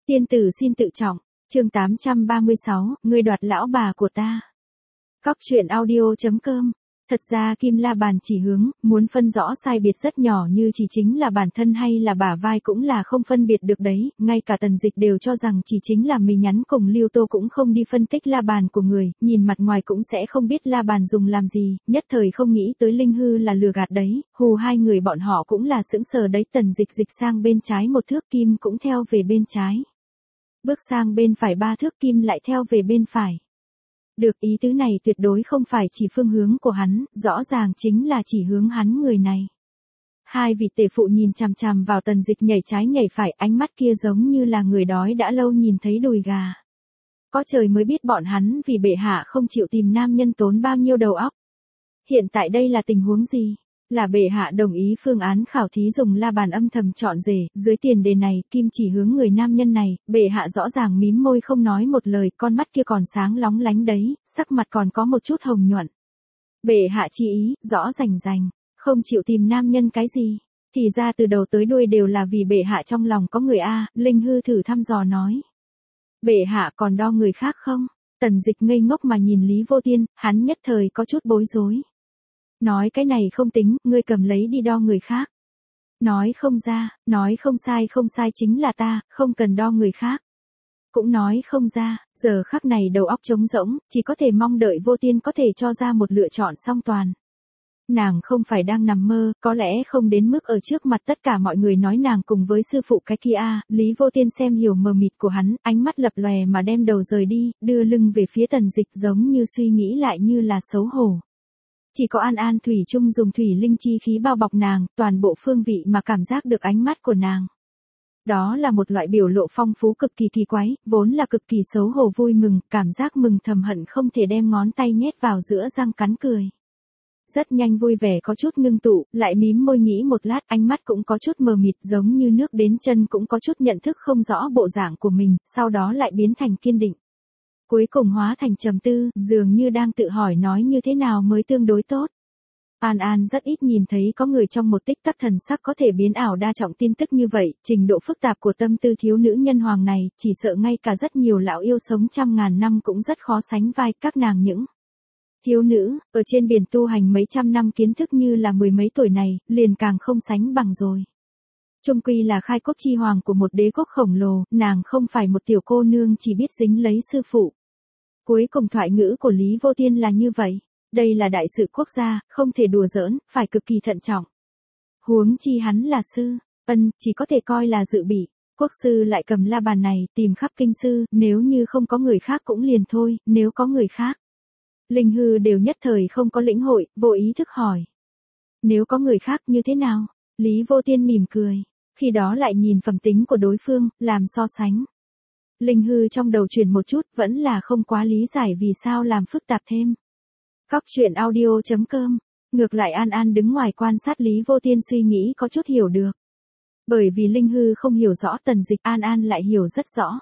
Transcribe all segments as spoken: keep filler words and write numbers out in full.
Tiên tử xin tự trọng, chương tám trăm ba mươi sáu, ngươi đoạt lão bà của ta. Cóc truyện audio chấm com. Thật ra Kim La Bàn chỉ hướng, muốn phân rõ sai biệt rất nhỏ như chỉ chính là bản thân hay là bả vai cũng là không phân biệt được đấy, ngay cả Tần Dịch đều cho rằng chỉ chính là mình nhắn cùng Lưu Tô cũng không đi phân tích La Bàn của người, nhìn mặt ngoài cũng sẽ không biết La Bàn dùng làm gì, nhất thời không nghĩ tới Linh Hư là lừa gạt đấy, hù hai người bọn họ cũng là sững sờ đấy. Tần Dịch dịch sang bên trái một thước, Kim cũng theo về bên trái. Bước sang bên phải ba thước, Kim lại theo về bên phải. Được, ý tứ này tuyệt đối không phải chỉ phương hướng của hắn, rõ ràng chính là chỉ hướng hắn người này. Hai vị tể phụ nhìn chằm chằm vào Tần Dịch nhảy trái nhảy phải, ánh mắt kia giống như là người đói đã lâu nhìn thấy đùi gà. Có trời mới biết bọn hắn vì bệ hạ không chịu tìm nam nhân tốn bao nhiêu đầu óc. Hiện tại đây là tình huống gì? Là bệ hạ đồng ý phương án khảo thí dùng La Bàn âm thầm chọn rể, dưới tiền đề này, Kim chỉ hướng người nam nhân này, bệ hạ rõ ràng mím môi không nói một lời, con mắt kia còn sáng lóng lánh đấy, sắc mặt còn có một chút hồng nhuận. Bệ hạ chi ý, rõ rành rành, không chịu tìm nam nhân cái gì, thì ra từ đầu tới đuôi đều là vì bệ hạ trong lòng có người a. Linh Hư thử thăm dò nói. Bệ hạ còn đo người khác không? Tần Dịch ngây ngốc mà nhìn Lý Vô Tiên, hắn nhất thời có chút bối rối. Nói cái này không tính, ngươi cầm lấy đi đo người khác. Nói không ra, nói không sai không sai chính là ta, không cần đo người khác. Cũng nói không ra, giờ khắc này đầu óc trống rỗng, chỉ có thể mong đợi Vô Tiên có thể cho ra một lựa chọn song toàn. Nàng không phải đang nằm mơ, có lẽ không đến mức ở trước mặt tất cả mọi người nói nàng cùng với sư phụ cái kia. Lý Vô Tiên xem hiểu mờ mịt của hắn, ánh mắt lập lòe mà đem đầu rời đi, đưa lưng về phía Tần Dịch giống như suy nghĩ lại như là xấu hổ. Chỉ có An An thủy chung dùng thủy linh chi khí bao bọc nàng, toàn bộ phương vị mà cảm giác được ánh mắt của nàng. Đó là một loại biểu lộ phong phú cực kỳ kỳ quái, vốn là cực kỳ xấu hổ vui mừng, cảm giác mừng thầm hận không thể đem ngón tay nhét vào giữa răng cắn cười. Rất nhanh vui vẻ có chút ngưng tụ, lại mím môi nghĩ một lát, ánh mắt cũng có chút mờ mịt giống như nước đến chân cũng có chút nhận thức không rõ bộ dạng của mình, sau đó lại biến thành kiên định. Cuối cùng hóa thành trầm tư, dường như đang tự hỏi nói như thế nào mới tương đối tốt. An An rất ít nhìn thấy có người trong một tích tắc thần sắc có thể biến ảo đa trọng tin tức như vậy, trình độ phức tạp của tâm tư thiếu nữ nhân hoàng này, chỉ sợ ngay cả rất nhiều lão yêu sống trăm ngàn năm cũng rất khó sánh vai các nàng những. Thiếu nữ, ở trên biển tu hành mấy trăm năm kiến thức như là mười mấy tuổi này, liền càng không sánh bằng rồi. Trung quy là khai quốc chi hoàng của một đế quốc khổng lồ, nàng không phải một tiểu cô nương chỉ biết dính lấy sư phụ. Cuối cùng thoại ngữ của Lý Vô Tiên là như vậy, đây là đại sự quốc gia, không thể đùa giỡn, phải cực kỳ thận trọng. Huống chi hắn là sư, ân, chỉ có thể coi là dự bị, quốc sư lại cầm La Bàn này, tìm khắp kinh sư, nếu như không có người khác cũng liền thôi, nếu có người khác. Linh Hư đều nhất thời không có lĩnh hội, vô ý thức hỏi. Nếu có người khác như thế nào? Lý Vô Tiên mỉm cười, khi đó lại nhìn phẩm tính của đối phương, làm so sánh. Linh Hư trong đầu chuyển một chút, vẫn là không quá lý giải vì sao làm phức tạp thêm. Cóc truyện audio chấm com. Ngược lại An An đứng ngoài quan sát Lý Vô Tiên suy nghĩ có chút hiểu được. Bởi vì Linh Hư không hiểu rõ Tần Dịch, An An lại hiểu rất rõ.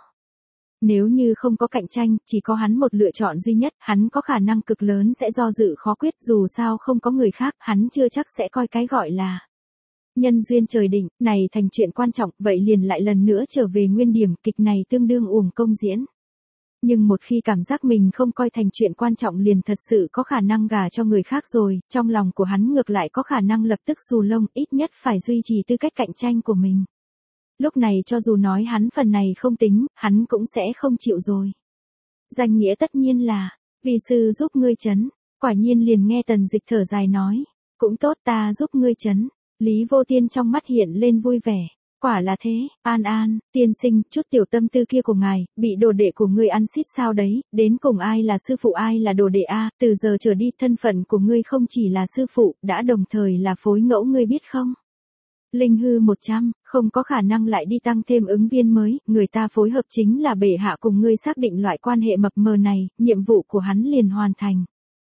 Nếu như không có cạnh tranh, chỉ có hắn một lựa chọn duy nhất, hắn có khả năng cực lớn sẽ do dự khó quyết, dù sao không có người khác, hắn chưa chắc sẽ coi cái gọi là nhân duyên trời định, này thành chuyện quan trọng, vậy liền lại lần nữa trở về nguyên điểm, kịch này tương đương uổng công diễn. Nhưng một khi cảm giác mình không coi thành chuyện quan trọng liền thật sự có khả năng gả cho người khác rồi, trong lòng của hắn ngược lại có khả năng lập tức xù lông, ít nhất phải duy trì tư cách cạnh tranh của mình. Lúc này cho dù nói hắn phần này không tính, hắn cũng sẽ không chịu rồi. Danh nghĩa tất nhiên là, vì sư giúp ngươi chấn, quả nhiên liền nghe Tần Dịch thở dài nói, cũng tốt ta giúp ngươi chấn. Lý Vô Tiên trong mắt hiện lên vui vẻ, quả là thế, An An, tiên sinh, chút tiểu tâm tư kia của ngài, bị đồ đệ của ngươi ăn xít sao đấy, đến cùng ai là sư phụ ai là đồ đệ a, từ giờ trở đi thân phận của ngươi không chỉ là sư phụ, đã đồng thời là phối ngẫu ngươi biết không? Linh Hư một trăm, không có khả năng lại đi tăng thêm ứng viên mới, người ta phối hợp chính là bệ hạ cùng ngươi xác định loại quan hệ mập mờ này, nhiệm vụ của hắn liền hoàn thành.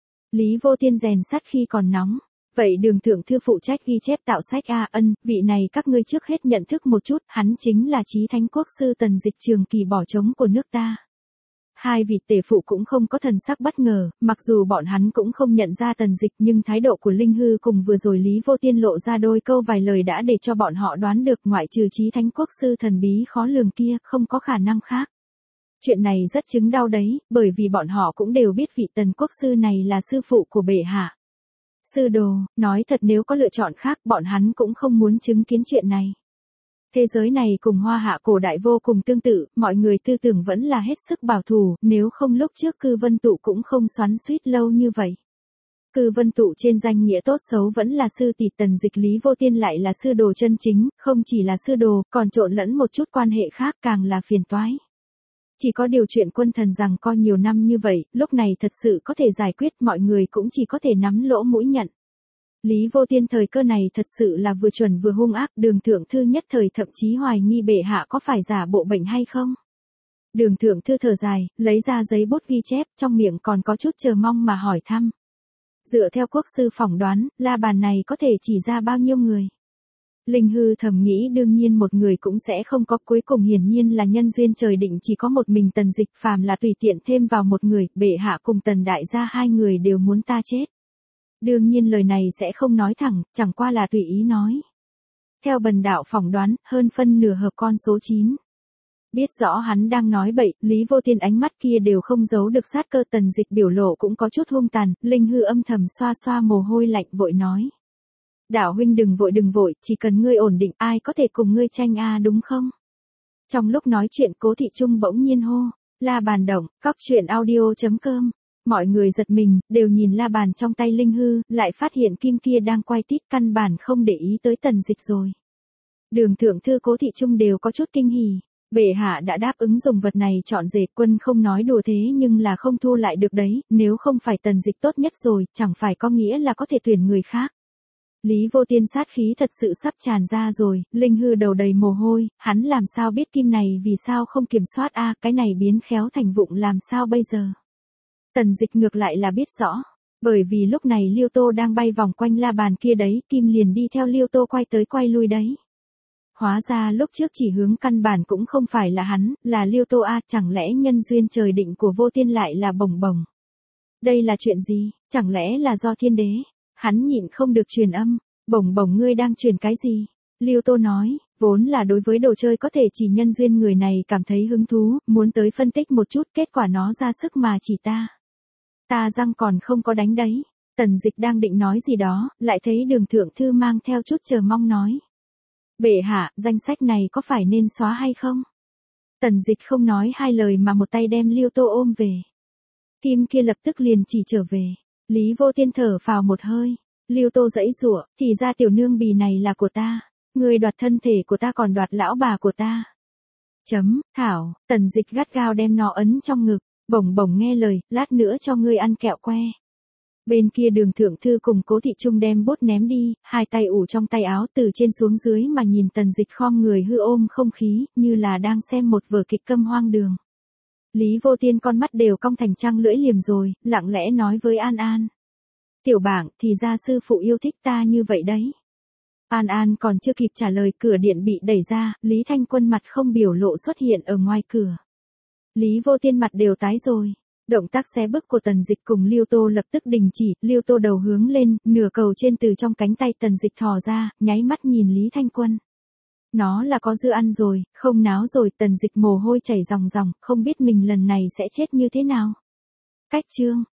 Lý Vô Tiên rèn sắt khi còn nóng. Vậy đường thượng thư phụ trách ghi chép tạo sách a. Ân, vị này các ngươi trước hết nhận thức một chút, hắn chính là Chí Thánh Quốc sư Tần Dịch trường kỳ bỏ trống của nước ta. Hai vị tể phụ cũng không có thần sắc bất ngờ, mặc dù bọn hắn cũng không nhận ra Tần Dịch nhưng thái độ của Linh Hư cùng vừa rồi Lý Vô Tiên lộ ra đôi câu vài lời đã để cho bọn họ đoán được ngoại trừ Chí Thánh Quốc sư thần bí khó lường kia, không có khả năng khác. Chuyện này rất chứng đau đấy, bởi vì bọn họ cũng đều biết vị Tần Quốc sư này là sư phụ của bệ hạ. Sư đồ, nói thật nếu có lựa chọn khác bọn hắn cũng không muốn chứng kiến chuyện này. Thế giới này cùng Hoa Hạ cổ đại vô cùng tương tự, mọi người tư tưởng vẫn là hết sức bảo thủ, nếu không lúc trước Cư Vân Tụ cũng không xoắn xuýt lâu như vậy. Cư Vân Tụ trên danh nghĩa tốt xấu vẫn là sư tỷ Tần Dịch, Lý Vô Tiên lại là sư đồ chân chính, không chỉ là sư đồ, còn trộn lẫn một chút quan hệ khác càng là phiền toái. Chỉ có điều chuyện quân thần rằng coi nhiều năm như vậy, lúc này thật sự có thể giải quyết, mọi người cũng chỉ có thể nắm lỗ mũi nhận. Lý Vô Tiên thời cơ này thật sự là vừa chuẩn vừa hung ác, Đường thượng thư nhất thời thậm chí hoài nghi bệ hạ có phải giả bộ bệnh hay không. Đường thượng thư thở dài, lấy ra giấy bút ghi chép, trong miệng còn có chút chờ mong mà hỏi thăm. Dựa theo quốc sư phỏng đoán, la bàn này có thể chỉ ra bao nhiêu người? Linh Hư thầm nghĩ đương nhiên một người cũng sẽ không có, cuối cùng hiển nhiên là nhân duyên trời định chỉ có một mình Tần Dịch, phàm là tùy tiện thêm vào một người, bệ hạ cùng Tần đại gia hai người đều muốn ta chết. Đương nhiên lời này sẽ không nói thẳng, chẳng qua là tùy ý nói. Theo bần đạo phỏng đoán, hơn phân nửa hợp con số chín. Biết rõ hắn đang nói bậy, Lý Vô Tiên ánh mắt kia đều không giấu được sát cơ, Tần Dịch biểu lộ cũng có chút hung tàn, Linh Hư âm thầm xoa xoa mồ hôi lạnh vội nói. Đạo huynh đừng vội đừng vội, chỉ cần ngươi ổn định ai có thể cùng ngươi tranh a đúng không? Trong lúc nói chuyện Cố Thị Trung bỗng nhiên hô, la bàn động, cóc truyện audio chấm com. Mọi người giật mình, đều nhìn la bàn trong tay Linh Hư, lại phát hiện kim kia đang quay tít, căn bản không để ý tới Tần Dịch rồi. Đường thượng thư Cố Thị Trung đều có chút kinh hỉ, bệ hạ đã đáp ứng dùng vật này chọn rể, quân không nói đùa thế nhưng là không thu lại được đấy, nếu không phải Tần Dịch tốt nhất rồi, chẳng phải có nghĩa là có thể tuyển người khác. Lý Vô Tiên sát khí thật sự sắp tràn ra rồi, Linh Hư đầu đầy mồ hôi, hắn làm sao biết kim này vì sao không kiểm soát a, cái này biến khéo thành vụng làm sao bây giờ? Tần Dịch ngược lại là biết rõ, bởi vì lúc này Liêu Tô đang bay vòng quanh la bàn kia đấy, kim liền đi theo Liêu Tô quay tới quay lui đấy. Hóa ra lúc trước chỉ hướng căn bản cũng không phải là hắn, là Liêu Tô a, chẳng lẽ nhân duyên trời định của Vô Tiên lại là bồng bồng? Đây là chuyện gì, chẳng lẽ là do thiên đế? Hắn nhịn không được truyền âm, bồng bồng ngươi đang truyền cái gì? Liêu Tô nói, vốn là đối với đồ chơi có thể chỉ nhân duyên người này cảm thấy hứng thú, muốn tới phân tích một chút, kết quả nó ra sức mà chỉ ta. Ta răng còn không có đánh đấy. Tần Dịch đang định nói gì đó, lại thấy Đường thượng thư mang theo chút chờ mong nói. Bệ hạ, danh sách này có phải nên xóa hay không? Tần Dịch không nói hai lời mà một tay đem Liêu Tô ôm về. Kim kia lập tức liền chỉ trở về. Lý Vô Tiên thở phào một hơi. Liêu Tô giãy giụa, thì ra tiểu nương bì này là của ta. Ngươi đoạt thân thể của ta còn đoạt lão bà của ta. Chấm, thảo, Tần Dịch gắt gao đem nó ấn trong ngực. Bồng bồng nghe lời, lát nữa cho ngươi ăn kẹo que. Bên kia Đường thượng thư cùng Cố Thị Trung đem bốt ném đi, hai tay ủ trong tay áo từ trên xuống dưới mà nhìn Tần Dịch khom người hư ôm không khí, như là đang xem một vở kịch câm hoang đường. Lý Vô Tiên con mắt đều cong thành trăng lưỡi liềm rồi, lặng lẽ nói với An An. Tiểu bảng, thì ra sư phụ yêu thích ta như vậy đấy. An An còn chưa kịp trả lời, cửa điện bị đẩy ra, Lý Thanh Quân mặt không biểu lộ xuất hiện ở ngoài cửa. Lý Vô Tiên mặt đều tái rồi. Động tác xé bức của Tần Dịch cùng Liêu Tô lập tức đình chỉ, Liêu Tô đầu hướng lên, nửa cầu trên từ trong cánh tay Tần Dịch thò ra, nháy mắt nhìn Lý Thanh Quân. Nó là có dư ăn rồi, không náo rồi, Tần Dịch mồ hôi chảy ròng ròng, không biết mình lần này sẽ chết như thế nào. Cách chương